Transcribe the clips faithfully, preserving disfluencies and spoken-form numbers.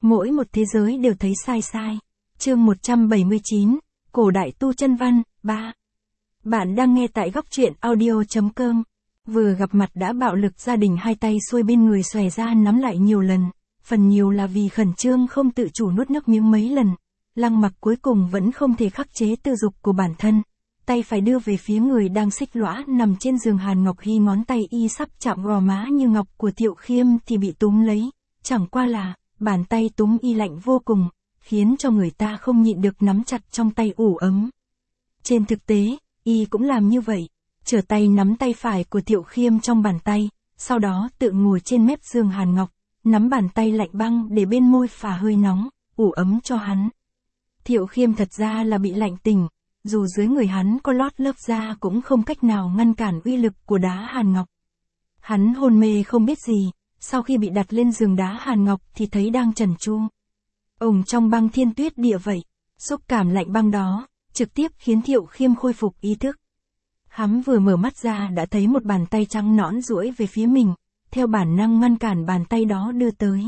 Mỗi một thế giới đều thấy sai sai. Chương một trăm bảy mươi chín, Cổ đại tu chân văn, ba. Bạn đang nghe tại góc truyện audio chấm com. Vừa gặp mặt đã bạo lực, gia đình hai tay xuôi bên người xòe ra nắm lại nhiều lần, phần nhiều là vì khẩn trương không tự chủ nuốt nước miếng mấy lần. Lăng Mặc cuối cùng vẫn không thể khắc chế tư dục của bản thân, tay phải đưa về phía người đang xích lõa nằm trên giường. Hàn Ngọc Hy ngón tay y sắp chạm gò má như ngọc của Thiệu Khiêm thì bị túm lấy, chẳng qua là, bàn tay túm y lạnh vô cùng, khiến cho người ta không nhịn được nắm chặt trong tay ủ ấm. Trên thực tế, y cũng làm như vậy, trở tay nắm tay phải của Thiệu Khiêm trong bàn tay, sau đó tự ngồi trên mép giường Hàn Ngọc, nắm bàn tay lạnh băng để bên môi phả hơi nóng, ủ ấm cho hắn. Thiệu Khiêm thật ra là bị lạnh tình, dù dưới người hắn có lót lớp da cũng không cách nào ngăn cản uy lực của đá Hàn Ngọc. Hắn hôn mê không biết gì, sau khi bị đặt lên giường đá Hàn Ngọc thì thấy đang trần tru. Ồng trong băng thiên tuyết địa vậy, xúc cảm lạnh băng đó, trực tiếp khiến Thiệu Khiêm khôi phục ý thức. Hắn vừa mở mắt ra đã thấy một bàn tay trắng nõn duỗi về phía mình, theo bản năng ngăn cản bàn tay đó đưa tới.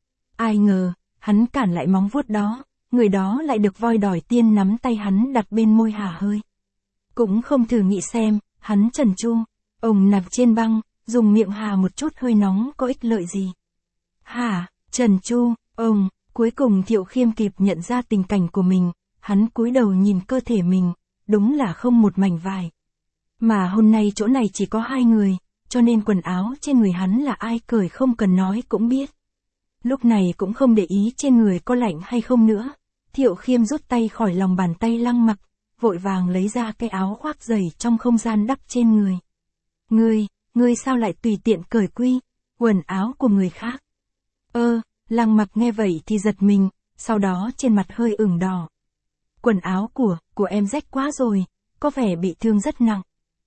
Ai ngờ, hắn cản lại móng vuốt đó, người đó lại được voi đòi tiên nắm tay hắn đặt bên môi hả hơi. Cũng không thử nghĩ xem, hắn trần tru, ồng nằm trên băng, dùng miệng hà một chút hơi nóng có ích lợi gì. Hả, trần tru, ồng, cuối cùng Thiệu Khiêm kịp nhận ra tình cảnh của mình, hắn cúi đầu nhìn cơ thể mình, đúng là không một mảnh vải. Mà hôm nay chỗ này chỉ có hai người, cho nên quần áo trên người hắn là ai cởi không cần nói cũng biết. Lúc này cũng không để ý trên người có lạnh hay không nữa, Thiệu Khiêm rút tay khỏi lòng bàn tay Lăng Mặc, vội vàng lấy ra cái áo khoác dày trong không gian đắp trên người. Ngươi, ngươi sao lại tùy tiện cởi quy, quần áo của người khác? Ơ, Lăng Mặc nghe vậy thì giật mình, sau đó trên mặt hơi ửng đỏ. Quần áo của, của em rách quá rồi, có vẻ bị thương rất nặng.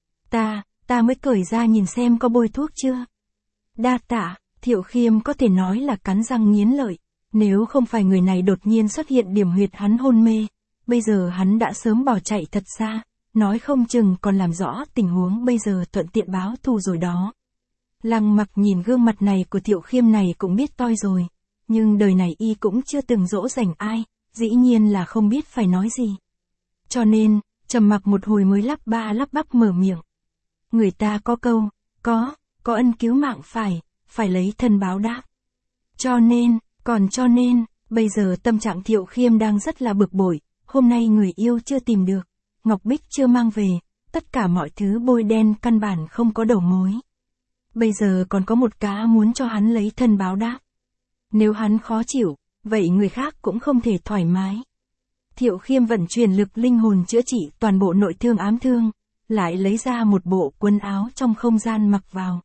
Ta, ta mới cởi ra nhìn xem có bôi thuốc chưa? Đa tạ, Thiệu Khiêm có thể nói là cắn răng nghiến lợi, nếu không phải người này đột nhiên xuất hiện điểm huyệt hắn hôn mê, bây giờ hắn đã sớm bỏ chạy thật xa, nói không chừng còn làm rõ tình huống bây giờ thuận tiện báo thù rồi đó. Lăng Mặc nhìn gương mặt này của Thiệu Khiêm này cũng biết toi rồi, nhưng đời này y cũng chưa từng dỗ dành ai, dĩ nhiên là không biết phải nói gì. Cho nên, trầm mặc một hồi mới lắp ba lắp bắp mở miệng. Người ta có câu, có, có ân cứu mạng phải, phải lấy thân báo đáp. Cho nên, còn cho nên, bây giờ tâm trạng Thiệu Khiêm đang rất là bực bội, hôm nay người yêu chưa tìm được, Ngọc Bích chưa mang về, tất cả mọi thứ bôi đen căn bản không có đầu mối. Bây giờ còn có một cá muốn cho hắn lấy thân báo đáp. Nếu hắn khó chịu, vậy người khác cũng không thể thoải mái. Thiệu Khiêm vận chuyển lực linh hồn chữa trị toàn bộ nội thương ám thương, lại lấy ra một bộ quần áo trong không gian mặc vào.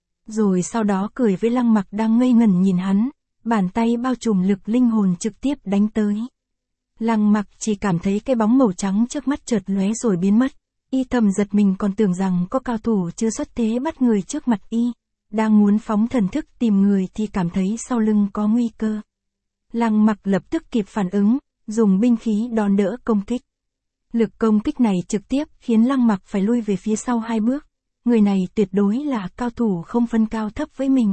Rồi sau đó cười với Lăng Mặc đang ngây ngẩn nhìn hắn, bàn tay bao trùm lực linh hồn trực tiếp đánh tới. Lăng Mặc chỉ cảm thấy cái bóng màu trắng trước mắt chợt lóe rồi biến mất, y thầm giật mình còn tưởng rằng có cao thủ chưa xuất thế bắt người trước mặt y, đang muốn phóng thần thức tìm người thì cảm thấy sau lưng có nguy cơ. Lăng Mặc lập tức kịp phản ứng, dùng binh khí đón đỡ công kích. Lực công kích này trực tiếp khiến Lăng Mặc phải lui về phía sau hai bước, người này tuyệt đối là cao thủ không phân cao thấp với mình.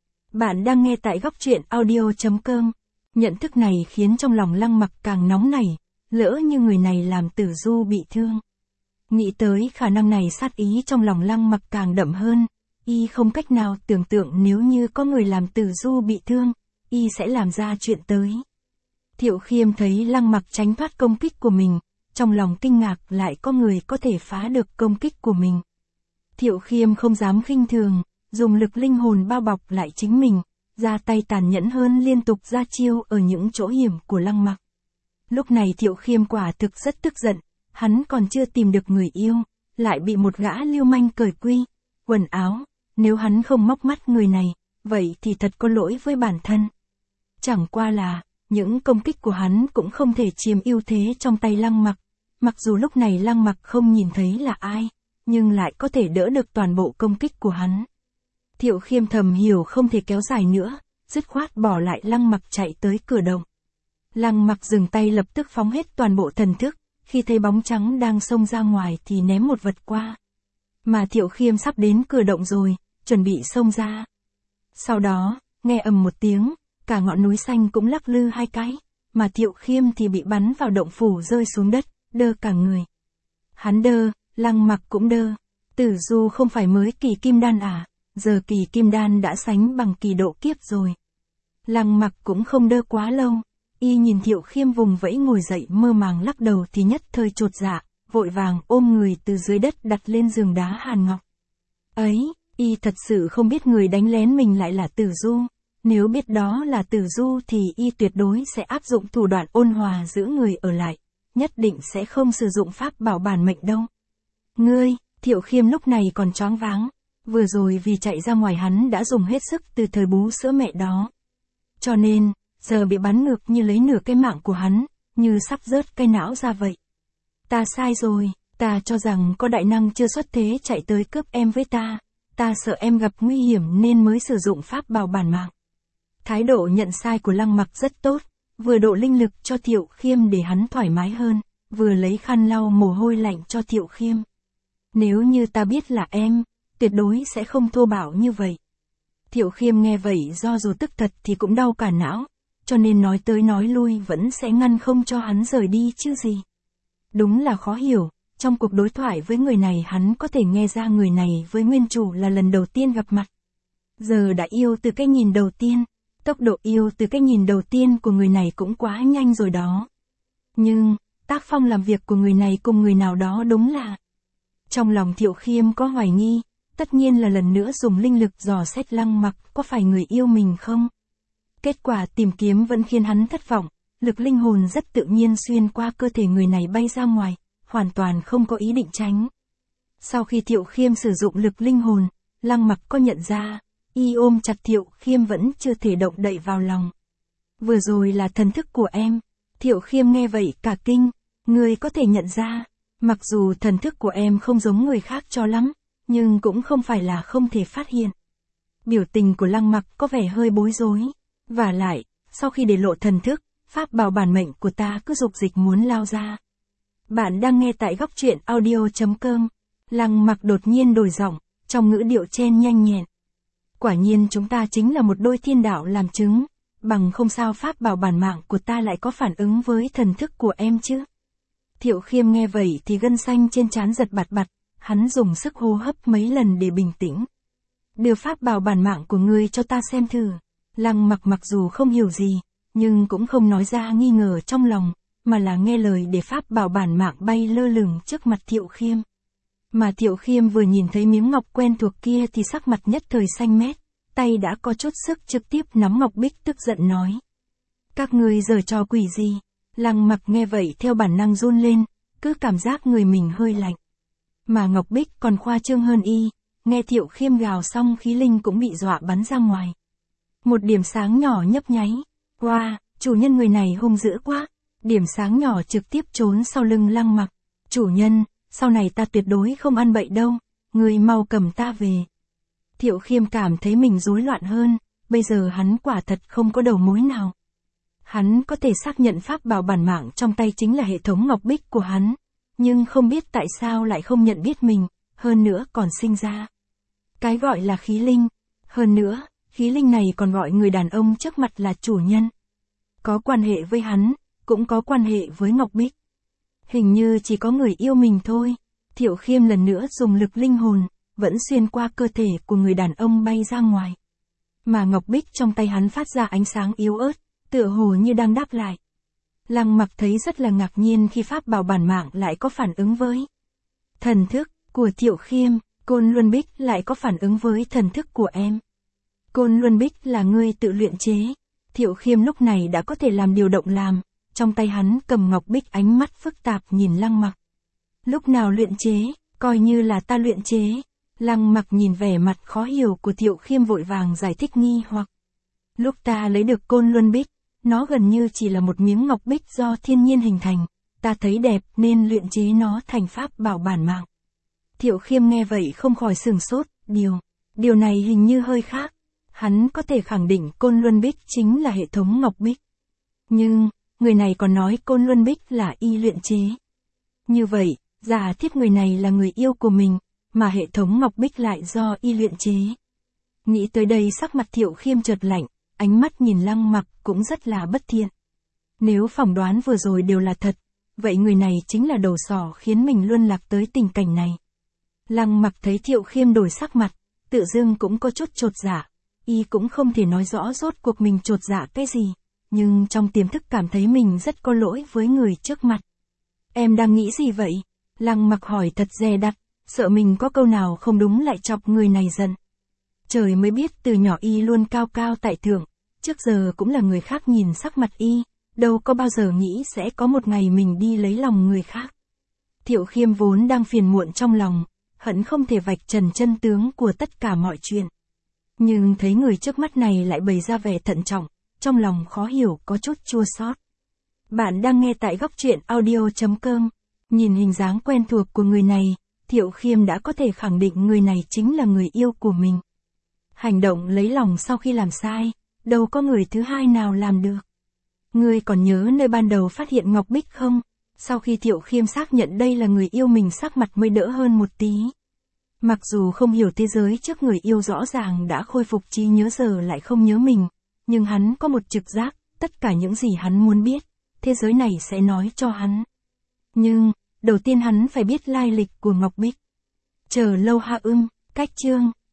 Bạn đang nghe tại góc truyện audio chấm com. Nhận thức này khiến trong lòng Lăng Mặc càng nóng nảy, lỡ như người này làm Tử Du bị thương. Nghĩ tới khả năng này sát ý trong lòng Lăng Mặc càng đậm hơn, y không cách nào tưởng tượng nếu như có người làm Tử Du bị thương, y sẽ làm ra chuyện tới. Thiệu Khiêm thấy Lăng Mặc tránh thoát công kích của mình, trong lòng kinh ngạc lại có người có thể phá được công kích của mình. Thiệu Khiêm không dám khinh thường, dùng lực linh hồn bao bọc lại chính mình, ra tay tàn nhẫn hơn liên tục ra chiêu ở những chỗ hiểm của Lăng Mặc. Lúc này Thiệu Khiêm quả thực rất tức giận, hắn còn chưa tìm được người yêu, lại bị một gã lưu manh cởi quy, quần áo, nếu hắn không móc mắt người này, vậy thì thật có lỗi với bản thân. Chẳng qua là, những công kích của hắn cũng không thể chiếm ưu thế trong tay Lăng Mặc, mặc dù lúc này Lăng Mặc không nhìn thấy là ai, nhưng lại có thể đỡ được toàn bộ công kích của hắn. Thiệu Khiêm thầm hiểu không thể kéo dài nữa, dứt khoát bỏ lại Lăng Mặc chạy tới cửa động. Lăng Mặc dừng tay lập tức phóng hết toàn bộ thần thức, khi thấy bóng trắng đang xông ra ngoài thì ném một vật qua. Mà Thiệu Khiêm sắp đến cửa động rồi, chuẩn bị xông ra. Sau đó, nghe ầm một tiếng, cả ngọn núi xanh cũng lắc lư hai cái, mà Thiệu Khiêm thì bị bắn vào động phủ rơi xuống đất, đơ cả người. Hắn đơ, Lăng Mặc cũng đơ. Tử Du không phải mới kỳ kim đan à, giờ kỳ kim đan đã sánh bằng kỳ độ kiếp rồi. Lăng Mặc cũng không đơ quá lâu, y nhìn Thiệu Khiêm vùng vẫy ngồi dậy mơ màng lắc đầu thì nhất thời chột dạ, vội vàng ôm người từ dưới đất đặt lên giường đá hàn ngọc. Ấy, y thật sự không biết người đánh lén mình lại là Tử Du. Nếu biết đó là Tử Du thì y tuyệt đối sẽ áp dụng thủ đoạn ôn hòa giữ người ở lại, nhất định sẽ không sử dụng pháp bảo bản mệnh đâu. Ngươi, Thiệu Khiêm lúc này còn choáng váng, vừa rồi vì chạy ra ngoài hắn đã dùng hết sức từ thời bú sữa mẹ đó. Cho nên, giờ bị bắn ngược như lấy nửa cái mạng của hắn, như sắp rớt cái não ra vậy. Ta sai rồi, ta cho rằng có đại năng chưa xuất thế chạy tới cướp em với ta, ta sợ em gặp nguy hiểm nên mới sử dụng pháp bảo bản mạng. Thái độ nhận sai của Lăng Mặc rất tốt, vừa độ linh lực cho Thiệu Khiêm để hắn thoải mái hơn, vừa lấy khăn lau mồ hôi lạnh cho Thiệu Khiêm. Nếu như ta biết là em, tuyệt đối sẽ không thô bạo như vậy. Thiệu Khiêm nghe vậy do dù tức thật thì cũng đau cả não, cho nên nói tới nói lui vẫn sẽ ngăn không cho hắn rời đi chứ gì. Đúng là khó hiểu, trong cuộc đối thoại với người này hắn có thể nghe ra người này với nguyên chủ là lần đầu tiên gặp mặt. Giờ đã yêu từ cái nhìn đầu tiên, tốc độ yêu từ cái nhìn đầu tiên của người này cũng quá nhanh rồi đó. Nhưng, tác phong làm việc của người này cùng người nào đó đúng là... Trong lòng Thiệu Khiêm có hoài nghi, tất nhiên là lần nữa dùng linh lực dò xét Lăng Mặc có phải người yêu mình không. Kết quả tìm kiếm vẫn khiến hắn thất vọng, lực linh hồn rất tự nhiên xuyên qua cơ thể người này bay ra ngoài, hoàn toàn không có ý định tránh. Sau khi Thiệu Khiêm sử dụng lực linh hồn, Lăng Mặc có nhận ra, y ôm chặt Thiệu Khiêm vẫn chưa thể động đậy vào lòng. Vừa rồi là thần thức của em. Thiệu Khiêm nghe vậy cả kinh, người có thể nhận ra, mặc dù thần thức của em không giống người khác cho lắm, nhưng cũng không phải là không thể phát hiện. Biểu tình của Lăng Mặc có vẻ hơi bối rối, và lại, sau khi để lộ thần thức, pháp bảo bản mệnh của ta cứ dục dịch muốn lao ra. Bạn đang nghe tại góc truyện audio chấm com. Lăng Mặc đột nhiên đổi giọng, trong ngữ điệu chen nhanh nhẹn. Quả nhiên chúng ta chính là một đôi thiên đạo làm chứng, bằng không sao pháp bảo bản mạng của ta lại có phản ứng với thần thức của em chứ. Thiệu Khiêm nghe vậy thì gân xanh trên trán giật bạt bạt, hắn dùng sức hô hấp mấy lần để bình tĩnh. Đưa pháp bảo bản mạng của ngươi cho ta xem thử. Lăng Mặc mặc dù không hiểu gì, nhưng cũng không nói ra nghi ngờ trong lòng, mà là nghe lời để pháp bảo bản mạng bay lơ lửng trước mặt Thiệu Khiêm. Mà Thiệu Khiêm vừa nhìn thấy miếng ngọc quen thuộc kia thì sắc mặt nhất thời xanh mét, tay đã có chút sức trực tiếp nắm ngọc bích tức giận nói. Các ngươi giở trò quỷ gì? Lăng Mặc nghe vậy theo bản năng run lên, cứ cảm giác người mình hơi lạnh. Mà ngọc bích còn khoa trương hơn y, nghe Thiệu Khiêm gào xong khí linh cũng bị dọa bắn ra ngoài. Một điểm sáng nhỏ nhấp nháy. Wow, chủ nhân người này hung dữ quá. Điểm sáng nhỏ trực tiếp trốn sau lưng Lăng Mặc. Chủ nhân, sau này ta tuyệt đối không ăn bậy đâu, người mau cầm ta về. Thiệu Khiêm cảm thấy mình rối loạn hơn, bây giờ hắn quả thật không có đầu mối nào. Hắn có thể xác nhận pháp bảo bản mạng trong tay chính là hệ thống ngọc bích của hắn, nhưng không biết tại sao lại không nhận biết mình, hơn nữa còn sinh ra cái gọi là khí linh. Hơn nữa, khí linh này còn gọi người đàn ông trước mặt là chủ nhân. Có quan hệ với hắn, cũng có quan hệ với ngọc bích. Hình như chỉ có người yêu mình thôi. Thiệu Khiêm lần nữa dùng lực linh hồn, vẫn xuyên qua cơ thể của người đàn ông bay ra ngoài. Mà ngọc bích trong tay hắn phát ra ánh sáng yếu ớt, tựa hồ như đang đáp lại. Lăng Mặc thấy rất là ngạc nhiên khi pháp bảo bản mạng lại có phản ứng với thần thức của Thiệu Khiêm. Côn Luân Bích lại có phản ứng với thần thức của em. Côn Luân Bích là ngươi tự luyện chế. Thiệu Khiêm lúc này đã có thể làm điều động làm, trong tay hắn cầm ngọc bích ánh mắt phức tạp nhìn Lăng Mặc. Lúc nào luyện chế, coi như là ta luyện chế. Lăng Mặc nhìn vẻ mặt khó hiểu của Thiệu Khiêm vội vàng giải thích nghi hoặc. Lúc ta lấy được Côn Luân Bích, nó gần như chỉ là một miếng ngọc bích do thiên nhiên hình thành, ta thấy đẹp nên luyện chế nó thành pháp bảo bản mạng. Thiệu Khiêm nghe vậy không khỏi sửng sốt, điều, điều này hình như hơi khác. Hắn có thể khẳng định Côn Luân Bích chính là hệ thống ngọc bích. Nhưng, người này còn nói Côn Luân Bích là y luyện chế. Như vậy, giả thiết người này là người yêu của mình, mà hệ thống ngọc bích lại do y luyện chế. Nghĩ tới đây sắc mặt Thiệu Khiêm chợt lạnh, ánh mắt nhìn Lăng Mặc cũng rất là bất thiện. Nếu phỏng đoán vừa rồi đều là thật, vậy người này chính là đầu sỏ khiến mình luân lạc tới tình cảnh này. Lăng Mặc thấy Thiệu Khiêm đổi sắc mặt, tự dưng cũng có chút chột dạ, y cũng không thể nói rõ rốt cuộc mình chột dạ cái gì, nhưng trong tiềm thức cảm thấy mình rất có lỗi với người trước mặt. Em đang nghĩ gì vậy? Lăng Mặc hỏi thật dè dặt, sợ mình có câu nào không đúng lại chọc người này giận. Trời mới biết từ nhỏ y luôn cao cao tại thượng, trước giờ cũng là người khác nhìn sắc mặt y, đâu có bao giờ nghĩ sẽ có một ngày mình đi lấy lòng người khác. Thiệu Khiêm vốn đang phiền muộn trong lòng, hận không thể vạch trần chân tướng của tất cả mọi chuyện. Nhưng thấy người trước mắt này lại bày ra vẻ thận trọng, trong lòng khó hiểu có chút chua xót. Bạn đang nghe tại góc truyện audio chấm com. Nhìn hình dáng quen thuộc của người này, Thiệu Khiêm đã có thể khẳng định người này chính là người yêu của mình. Hành động lấy lòng sau khi làm sai, đâu có người thứ hai nào làm được. Ngươi còn nhớ nơi ban đầu phát hiện Ngọc Bích không? Sau khi Thiệu Khiêm xác nhận đây là người yêu mình, sắc mặt mới đỡ hơn một tí. Mặc dù không hiểu thế giới trước, người yêu rõ ràng đã khôi phục trí nhớ giờ lại không nhớ mình, nhưng hắn có một trực giác, tất cả những gì hắn muốn biết, thế giới này sẽ nói cho hắn. Nhưng, đầu tiên hắn phải biết lai lịch của Ngọc Bích. Chờ lâu ha ưng, cách chương.